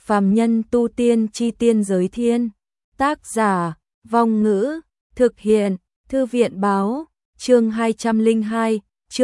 Phàm nhân tu tiên chi tiên giới thiên. Tác giả, Vong Ngữ, thực hiện, Thư viện báo, chương 202,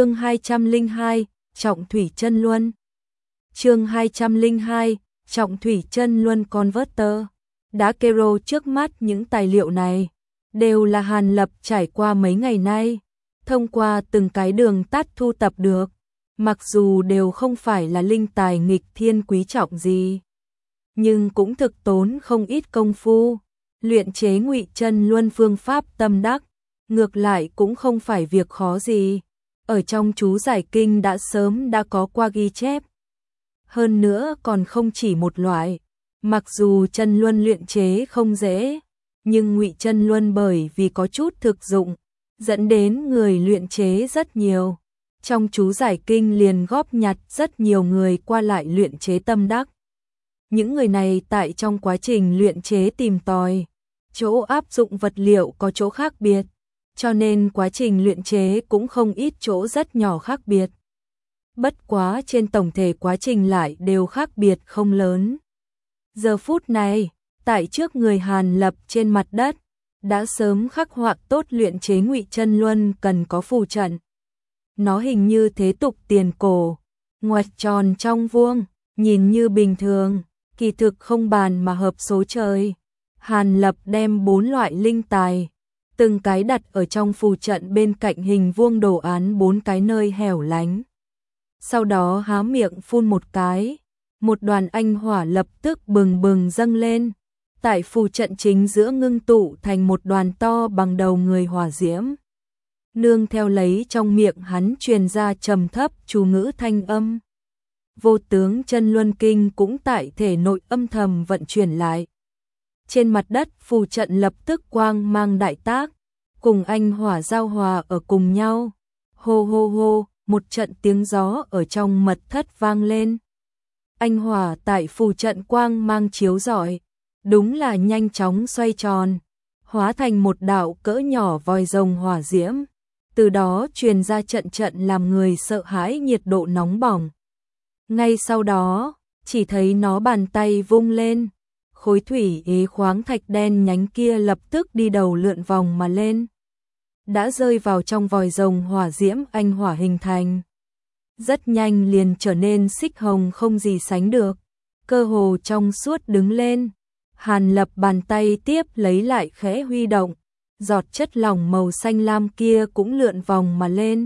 Trọng Thủy Chân Luân. Chương 202, Trọng Thủy Chân Luân Converter. Đã kero trước mắt những tài liệu này, đều là Hàn Lập trải qua mấy ngày nay, thông qua từng cái đường tắt thu tập được, mặc dù đều không phải là linh tài nghịch thiên quý trọng gì, nhưng cũng thực tốn không ít công phu. Luyện chế Ngụy Chân Luân phương pháp tâm đắc, ngược lại cũng không phải việc khó gì. Ở trong chú giải kinh đã sớm đã có qua ghi chép. Hơn nữa còn không chỉ một loại, mặc dù chân luân luyện chế không dễ, nhưng Ngụy Chân Luân bởi vì có chút thực dụng, dẫn đến người luyện chế rất nhiều. Trong chú giải kinh liền góp nhặt rất nhiều người qua lại luyện chế tâm đắc. Những người này tại trong quá trình luyện chế tìm tòi, chỗ áp dụng vật liệu có chỗ khác biệt, cho nên quá trình luyện chế cũng không ít chỗ rất nhỏ khác biệt. Bất quá trên tổng thể quá trình lại đều khác biệt không lớn. Giờ phút này, tại trước người Hàn Lập trên mặt đất, đã sớm khắc họa tốt luyện chế Ngụy Chân Luân cần có phù trận. Nó hình như thế tục tiền cổ, ngoặt tròn trong vuông, nhìn như bình thường, kỳ thực không bàn mà hợp số trời. Hàn Lập đem 4 loại linh tài, từng cái đặt ở trong phù trận bên cạnh hình vuông đồ án 4 cái nơi hẻo lánh. Sau đó há miệng phun một cái, một đoàn anh hỏa lập tức bừng bừng dâng lên, tại phù trận chính giữa ngưng tụ thành một đoàn to bằng đầu người hỏa diễm. Nương theo lấy trong miệng hắn truyền ra trầm thấp chú ngữ thanh âm. Vô tướng chân luân kinh cũng tại thể nội âm thầm vận chuyển lại. Trên mặt đất phù trận lập tức quang mang đại tác, cùng anh hỏa giao hòa ở cùng nhau. Hô hô hô, một trận tiếng gió ở trong mật thất vang lên. Anh hỏa tại phù trận quang mang chiếu rọi, đúng là nhanh chóng xoay tròn, hóa thành một đạo cỡ nhỏ vòi rồng hỏa diễm. Từ đó truyền ra trận trận làm người sợ hãi nhiệt độ nóng bỏng. Ngay sau đó, chỉ thấy nó bàn tay vung lên, khối thủy ế khoáng thạch đen nhánh kia lập tức đi đầu lượn vòng mà lên, đã rơi vào trong vòi rồng hỏa diễm anh hỏa hình thành. Rất nhanh liền trở nên xích hồng không gì sánh được, cơ hồ trong suốt đứng lên. Hàn Lập bàn tay tiếp lấy lại khẽ huy động, giọt chất lỏng màu xanh lam kia cũng lượn vòng mà lên,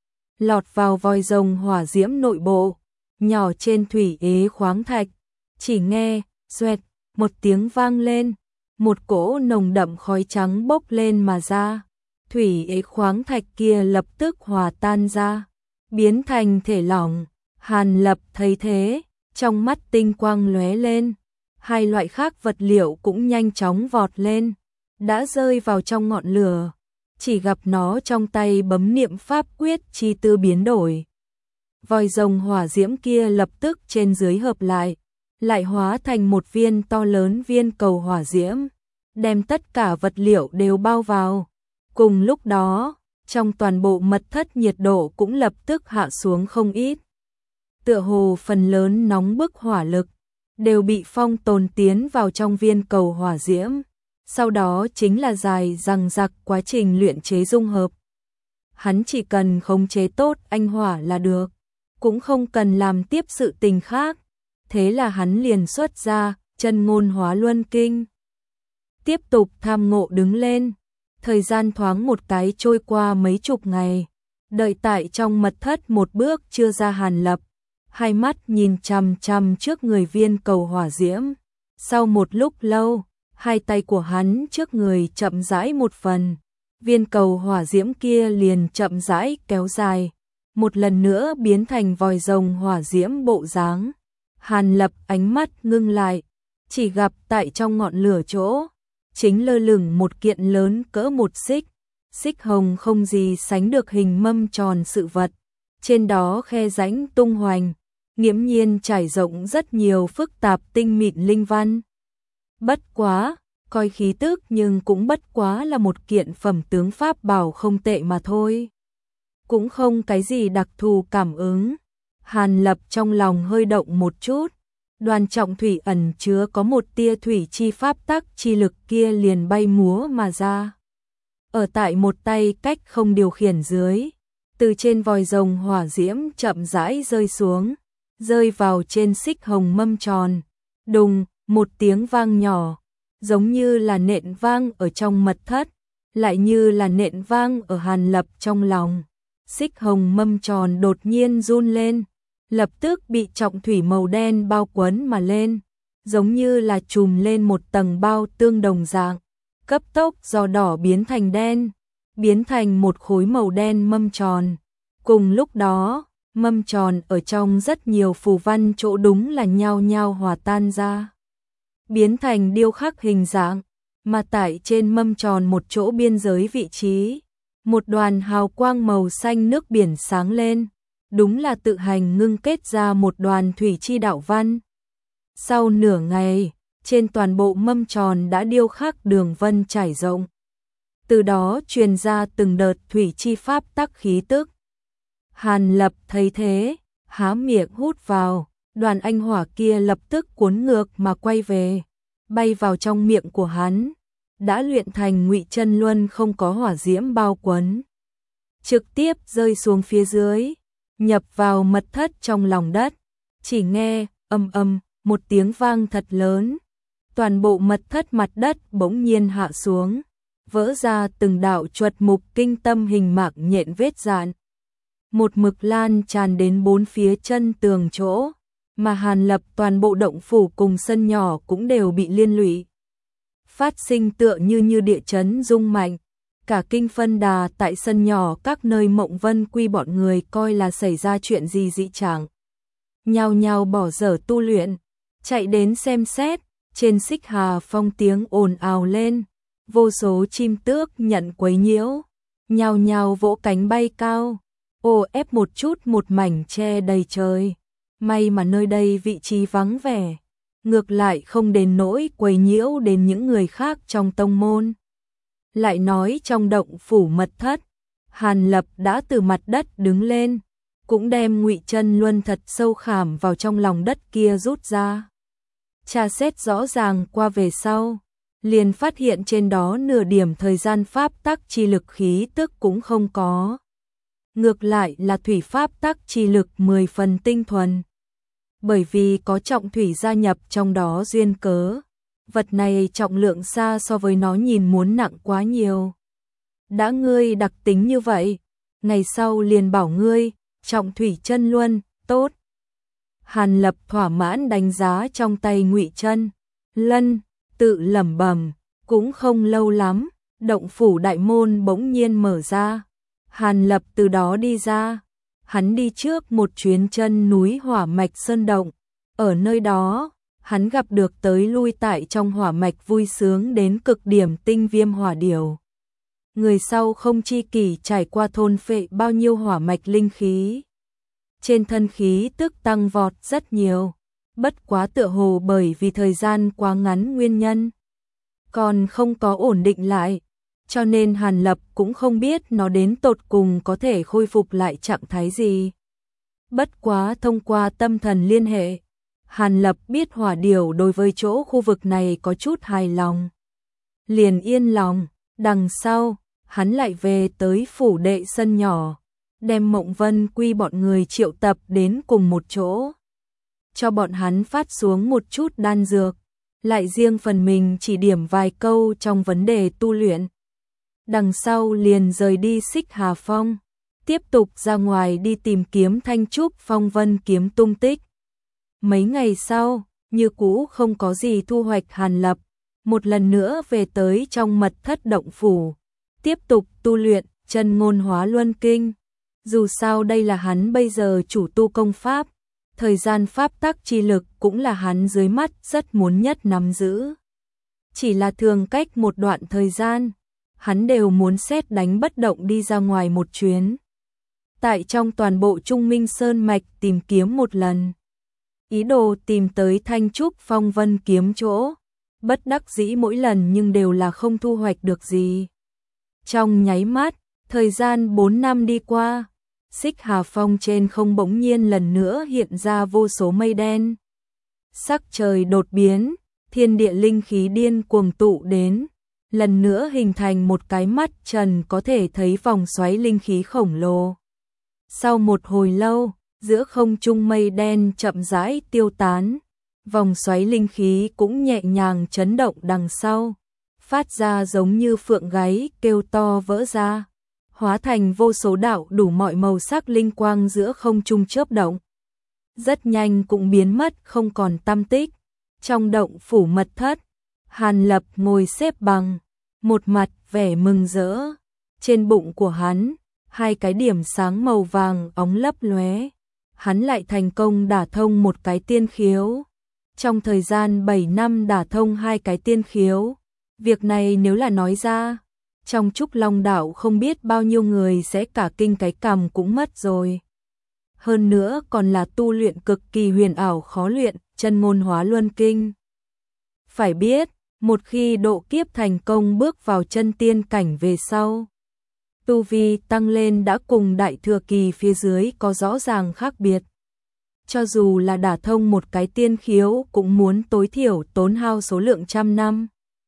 lọt vào vòi rồng hỏa diễm nội bộ, nhỏ trên thủy ế khoáng thạch. Chỉ nghe xoẹt một tiếng vang lên, một cỗ nồng đậm khói trắng bốc lên mà ra. Thủy ế khoáng thạch kia lập tức hòa tan ra, biến thành thể lỏng. Hàn Lập thấy thế, trong mắt tinh quang lóe lên. Hai loại khác vật liệu cũng nhanh chóng vọt lên, đã rơi vào trong ngọn lửa. Chỉ gặp nó trong tay bấm niệm pháp quyết chi tư biến đổi. Vòi rồng hỏa diễm kia lập tức trên dưới hợp lại hóa thành một viên to lớn viên cầu hỏa diễm, đem tất cả vật liệu đều bao vào. Cùng lúc đó, trong toàn bộ mật thất nhiệt độ cũng lập tức hạ xuống không ít. Tựa hồ phần lớn nóng bức hỏa lực đều bị phong tồn tiến vào trong viên cầu hỏa diễm. Sau đó chính là dài dằng dặc quá trình luyện chế dung hợp. Hắn chỉ cần khống chế tốt anh hỏa là được, cũng không cần làm tiếp sự tình khác. Thế là hắn liền xuất ra Chân Ngôn Hóa Luân Kinh, tiếp tục tham ngộ đứng lên. Thời gian thoáng một cái trôi qua mấy chục ngày, đợi tại trong mật thất một bước chưa ra Hàn Lập, hai mắt nhìn chằm chằm trước người viên cầu hỏa diễm. Sau một lúc lâu, hai tay của hắn trước người chậm rãi một phần, viên cầu hỏa diễm kia liền chậm rãi kéo dài, một lần nữa biến thành vòi rồng hỏa diễm bộ dáng. Hàn Lập ánh mắt ngưng lại, chỉ gặp tại trong ngọn lửa chỗ, chính lơ lửng một kiện lớn cỡ một xích hồng không gì sánh được hình mâm tròn sự vật. Trên đó khe rãnh tung hoành, nghiễm nhiên trải rộng rất nhiều phức tạp tinh mịn linh văn. Bất quá, coi khí tức nhưng cũng bất quá là một kiện phẩm tướng pháp bảo không tệ mà thôi. Cũng không cái gì đặc thù cảm ứng. Hàn Lập trong lòng hơi động một chút, đoàn trọng thủy ẩn chứa có một tia thủy chi pháp tắc chi lực kia liền bay múa mà ra. Ở tại một tay cách không điều khiển dưới, từ trên vòi rồng hỏa diễm chậm rãi rơi xuống, rơi vào trên xích hồng mâm tròn. Đùng, một tiếng vang nhỏ, giống như là nện vang ở trong mật thất, lại như là nện vang ở Hàn Lập trong lòng. Xích hồng mâm tròn đột nhiên run lên, lập tức bị trọng thủy màu đen bao quấn mà lên, giống như là trùm lên một tầng bao tương đồng dạng, cấp tốc do đỏ biến thành đen, biến thành một khối màu đen mâm tròn. Cùng lúc đó, mâm tròn ở trong rất nhiều phù văn chỗ đúng là nhao nhao hòa tan ra, biến thành điêu khắc hình dạng, mà tại trên mâm tròn một chỗ biên giới vị trí, một đoàn hào quang màu xanh nước biển sáng lên, đúng là tự hành ngưng kết ra một đoàn thủy chi đạo văn. Sau nửa ngày, trên toàn bộ mâm tròn đã điêu khắc đường vân trải rộng, từ đó truyền ra từng đợt thủy chi pháp tắc khí tức. Hàn Lập thấy thế, há miệng hút vào, đoàn anh hỏa kia lập tức cuốn ngược mà quay về, bay vào trong miệng của hắn, đã luyện thành Ngụy Chân Luân không có hỏa diễm bao quấn, trực tiếp rơi xuống phía dưới, nhập vào mật thất trong lòng đất. Chỉ nghe ầm ầm một tiếng vang thật lớn, toàn bộ mật thất mặt đất bỗng nhiên hạ xuống, vỡ ra từng đạo chuột mục kinh tâm hình mạc nhện vết dạn, một mực lan tràn đến bốn phía chân tường chỗ, mà Hàn Lập toàn bộ động phủ cùng sân nhỏ cũng đều bị liên lụy, phát sinh tựa như địa chấn rung mạnh. Cả kinh phân đà tại sân nhỏ các nơi Mộng Vân Quy bọn người coi là xảy ra chuyện gì dị trạng, nhao nhao bỏ dở tu luyện, chạy đến xem xét. Trên Xích Hà Phong tiếng ồn ào lên, vô số chim tước nhận quấy nhiễu, nhao nhao vỗ cánh bay cao, ồ ép một chút một mảnh che đầy trời. May mà nơi đây vị trí vắng vẻ, ngược lại không đến nỗi quấy nhiễu đến những người khác trong tông môn. Lại nói trong động phủ mật thất, Hàn Lập đã từ mặt đất đứng lên, cũng đem Ngụy Chân Luân thật sâu khảm vào trong lòng đất kia rút ra. Tra xét rõ ràng qua về sau, liền phát hiện trên đó nửa điểm thời gian pháp tắc chi lực khí tức cũng không có. Ngược lại là thủy pháp tắc chi lực 10 phần tinh thuần. Bởi vì có trọng thủy gia nhập trong đó duyên cớ, vật này trọng lượng xa so với nó nhìn muốn nặng quá nhiều. Đã ngươi đặc tính như vậy, ngày sau liền bảo ngươi, trọng thủy chân luân, tốt. Hàn Lập thỏa mãn đánh giá trong tay Ngụy Chân Luân, tự lẩm bẩm, cũng không lâu lắm, động phủ đại môn bỗng nhiên mở ra. Hàn Lập từ đó đi ra, hắn đi trước một chuyến chân núi Hỏa Mạch Sơn Động, ở nơi đó, hắn gặp được tới lui tại trong hỏa mạch vui sướng đến cực điểm Tinh Viêm hỏa điểu. Người sau không chi kỷ trải qua thôn phệ bao nhiêu hỏa mạch linh khí. Trên thân khí tức tăng vọt rất nhiều, bất quá tựa hồ bởi vì thời gian quá ngắn nguyên nhân, còn không có ổn định lại, cho nên Hàn Lập cũng không biết nó đến tột cùng có thể khôi phục lại trạng thái gì. Bất quá thông qua tâm thần liên hệ, Hàn Lập biết hỏa điểu đối với chỗ khu vực này có chút hài lòng, liền yên lòng. Đằng sau, hắn lại về tới phủ đệ sân nhỏ, đem Mộng Vân Quy bọn người triệu tập đến cùng một chỗ, cho bọn hắn phát xuống một chút đan dược, lại riêng phần mình chỉ điểm vài câu trong vấn đề tu luyện. Đằng sau liền rời đi Xích Hà Phong, tiếp tục ra ngoài đi tìm kiếm Thanh Trúc Phong Vân kiếm tung tích. Mấy ngày sau, như cũ không có gì thu hoạch, Hàn Lập một lần nữa về tới trong mật thất động phủ, tiếp tục tu luyện Chân Ngôn Hóa Luân Kinh. Dù sao đây là hắn bây giờ chủ tu công pháp, thời gian pháp tắc chi lực cũng là hắn dưới mắt rất muốn nhất nắm giữ. Chỉ là thường cách một đoạn thời gian, hắn đều muốn xét đánh bất động đi ra ngoài một chuyến. Tại trong toàn bộ Trung Minh Sơn Mạch tìm kiếm một lần. Ý đồ tìm tới Thanh Trúc Phong Vân kiếm chỗ, bất đắc dĩ mỗi lần nhưng đều là không thu hoạch được gì. Trong nháy mắt, thời gian 4 năm đi qua, Xích Hà Phong trên không bỗng nhiên lần nữa hiện ra vô số mây đen. Sắc trời đột biến, thiên địa linh khí điên cuồng tụ đến, lần nữa hình thành một cái mắt trần có thể thấy vòng xoáy linh khí khổng lồ. Sau một hồi lâu, giữa không trung mây đen chậm rãi tiêu tán, vòng xoáy linh khí cũng nhẹ nhàng chấn động đằng sau, phát ra giống như phượng gáy kêu to vỡ ra, hóa thành vô số đạo đủ mọi màu sắc linh quang giữa không trung chớp động. Rất nhanh cũng biến mất không còn tăm tích. Trong động phủ mật thất, Hàn Lập ngồi xếp bằng, một mặt vẻ mừng rỡ. Trên bụng của hắn, hai cái điểm sáng màu vàng óng lấp lóe. Hắn lại thành công đả thông một cái tiên khiếu. Trong thời gian 7 năm đả thông hai cái tiên khiếu, việc này nếu là nói ra, trong Trúc Long Đạo không biết bao nhiêu người sẽ cả kinh cái cằm cũng mất rồi. Hơn nữa còn là tu luyện cực kỳ huyền ảo khó luyện, chân ngôn hóa luân kinh. Phải biết, một khi độ kiếp thành công bước vào chân tiên cảnh về sau, tu vi tăng lên đã cùng đại thừa kỳ phía dưới có rõ ràng khác biệt. Cho dù là đả thông một cái tiên khiếu cũng muốn tối thiểu tốn hao số lượng trăm năm.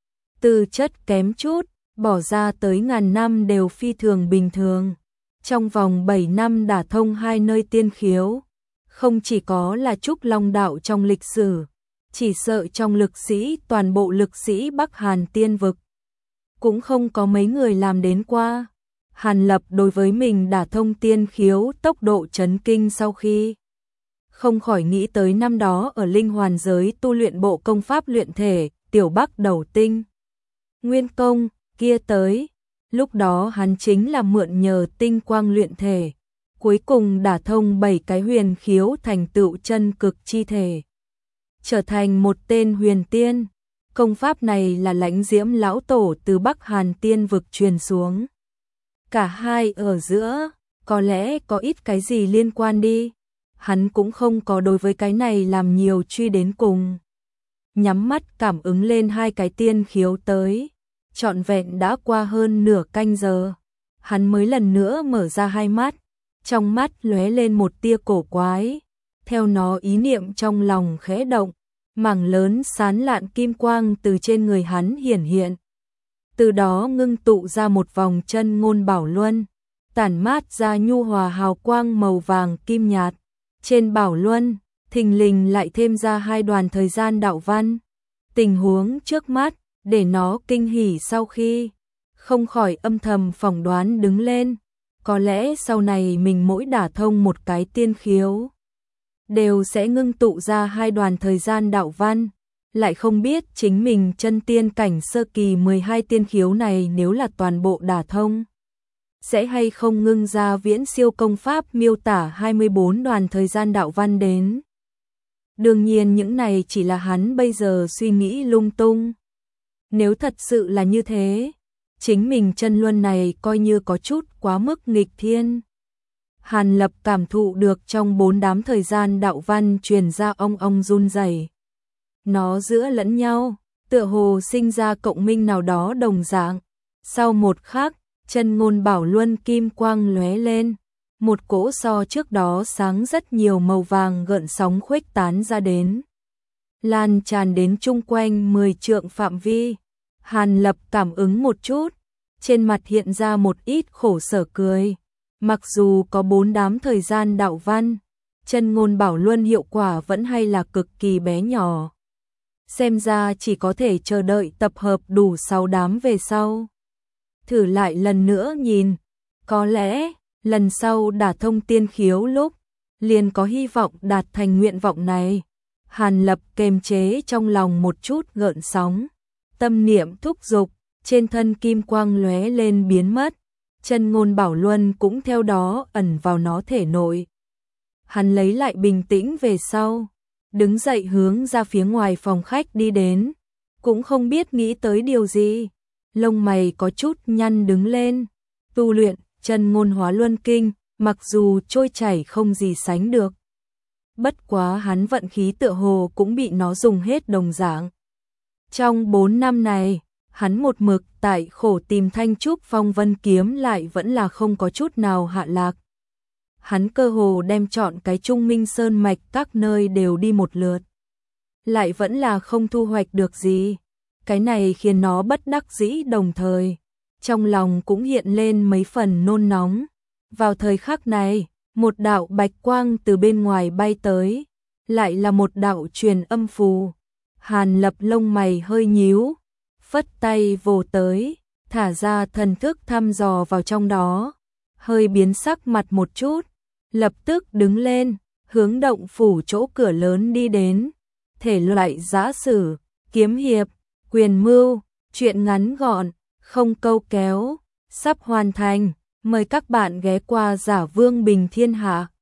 Tư chất kém chút, bỏ ra tới ngàn năm đều phi thường bình thường. Trong vòng 7 năm đả thông hai nơi tiên khiếu, không chỉ có là Trúc Long Đạo trong lịch sử, chỉ sợ trong lực sĩ toàn bộ lực sĩ Bắc Hàn tiên vực, cũng không có mấy người làm đến qua. Hàn Lập đối với mình đả thông tiên khiếu tốc độ chấn kinh sau khi không khỏi nghĩ tới năm đó ở linh hoàn giới tu luyện bộ công pháp luyện thể, tiểu Bắc đầu tinh. Nguyên công, kia tới, lúc đó hắn chính là mượn nhờ tinh quang luyện thể, cuối cùng đả thông 7 cái huyền khiếu thành tựu chân cực chi thể. Trở thành một tên huyền tiên, công pháp này là Lãnh Diễm lão tổ từ Bắc Hàn tiên vực truyền xuống. Cả hai ở giữa, có lẽ có ít cái gì liên quan đi. Hắn cũng không có đối với cái này làm nhiều truy đến cùng. Nhắm mắt cảm ứng lên hai cái tiên khiếu tới, trọn vẹn đã qua hơn nửa canh giờ. Hắn mới lần nữa mở ra hai mắt, trong mắt lóe lên một tia cổ quái. Theo nó ý niệm trong lòng khẽ động, mảng lớn sán lạn kim quang từ trên người hắn hiển hiện. Từ đó ngưng tụ ra một vòng chân ngôn bảo luân, tản mát ra nhu hòa hào quang màu vàng kim nhạt. Trên bảo luân, thình lình lại thêm ra hai đoàn thời gian đạo văn. Tình huống trước mắt, để nó kinh hỉ sau khi không khỏi âm thầm phỏng đoán đứng lên. Có lẽ sau này mình mỗi đả thông một cái tiên khiếu, đều sẽ ngưng tụ ra hai đoàn thời gian đạo văn. Lại không biết chính mình chân tiên cảnh sơ kỳ 12 tiên khiếu này nếu là toàn bộ đả thông, sẽ hay không ngưng ra viễn siêu công pháp miêu tả 24 đoàn thời gian đạo văn đến. Đương nhiên những này chỉ là hắn bây giờ suy nghĩ lung tung. Nếu thật sự là như thế, chính mình chân luân này coi như có chút quá mức nghịch thiên. Hàn Lập cảm thụ được trong 4 đám thời gian đạo văn truyền ra ong ong run rẩy. Nó giữa lẫn nhau, tựa hồ sinh ra cộng minh nào đó đồng dạng. Sau một khắc, chân ngôn bảo luân kim quang lóe lên, một cỗ so trước đó sáng rất nhiều màu vàng gợn sóng khuếch tán ra đến, lan tràn đến chung quanh 10 trượng phạm vi. Hàn Lập cảm ứng một chút, trên mặt hiện ra một ít khổ sở cười. Mặc dù có 4 đám thời gian đạo văn, chân ngôn bảo luân hiệu quả vẫn hay là cực kỳ bé nhỏ. Xem ra chỉ có thể chờ đợi tập hợp đủ 6 đám về sau. Thử lại lần nữa nhìn, có lẽ lần sau đả thông tiên khiếu lúc, liền có hy vọng đạt thành nguyện vọng này. Hàn Lập kềm chế trong lòng một chút gợn sóng, tâm niệm thúc giục, trên thân kim quang lóe lên biến mất, chân ngôn bảo luân cũng theo đó ẩn vào nó thể nội. Hắn lấy lại bình tĩnh về sau, đứng dậy hướng ra phía ngoài phòng khách đi đến, cũng không biết nghĩ tới điều gì, lông mày có chút nhăn đứng lên. Tu luyện chân ngôn hóa luân kinh, mặc dù trôi chảy không gì sánh được, bất quá hắn vận khí tựa hồ cũng bị nó dùng hết đồng dạng. Trong 4 năm này, hắn một mực tại khổ tìm Thanh Trúc Phong Vân kiếm lại vẫn là không có chút nào hạ lạc. Hắn cơ hồ đem chọn cái Trung Minh Sơn mạch các nơi đều đi một lượt. lại vẫn là không thu hoạch được gì. Cái này khiến nó bất đắc dĩ, đồng thời trong lòng cũng hiện lên mấy phần nôn nóng. Vào thời khắc này, một đạo bạch quang từ bên ngoài bay tới, lại là một đạo truyền âm phù. Hàn Lập lông mày hơi nhíu, phất tay vồ tới, thả ra thần thức thăm dò vào trong đó, hơi biến sắc mặt một chút, lập tức đứng lên, hướng động phủ chỗ cửa lớn đi đến. Thể loại giã sử, kiếm hiệp, quyền mưu, truyện ngắn gọn, không câu kéo, sắp hoàn thành. Mời các bạn ghé qua Giả Vương Bình Thiên Hạ.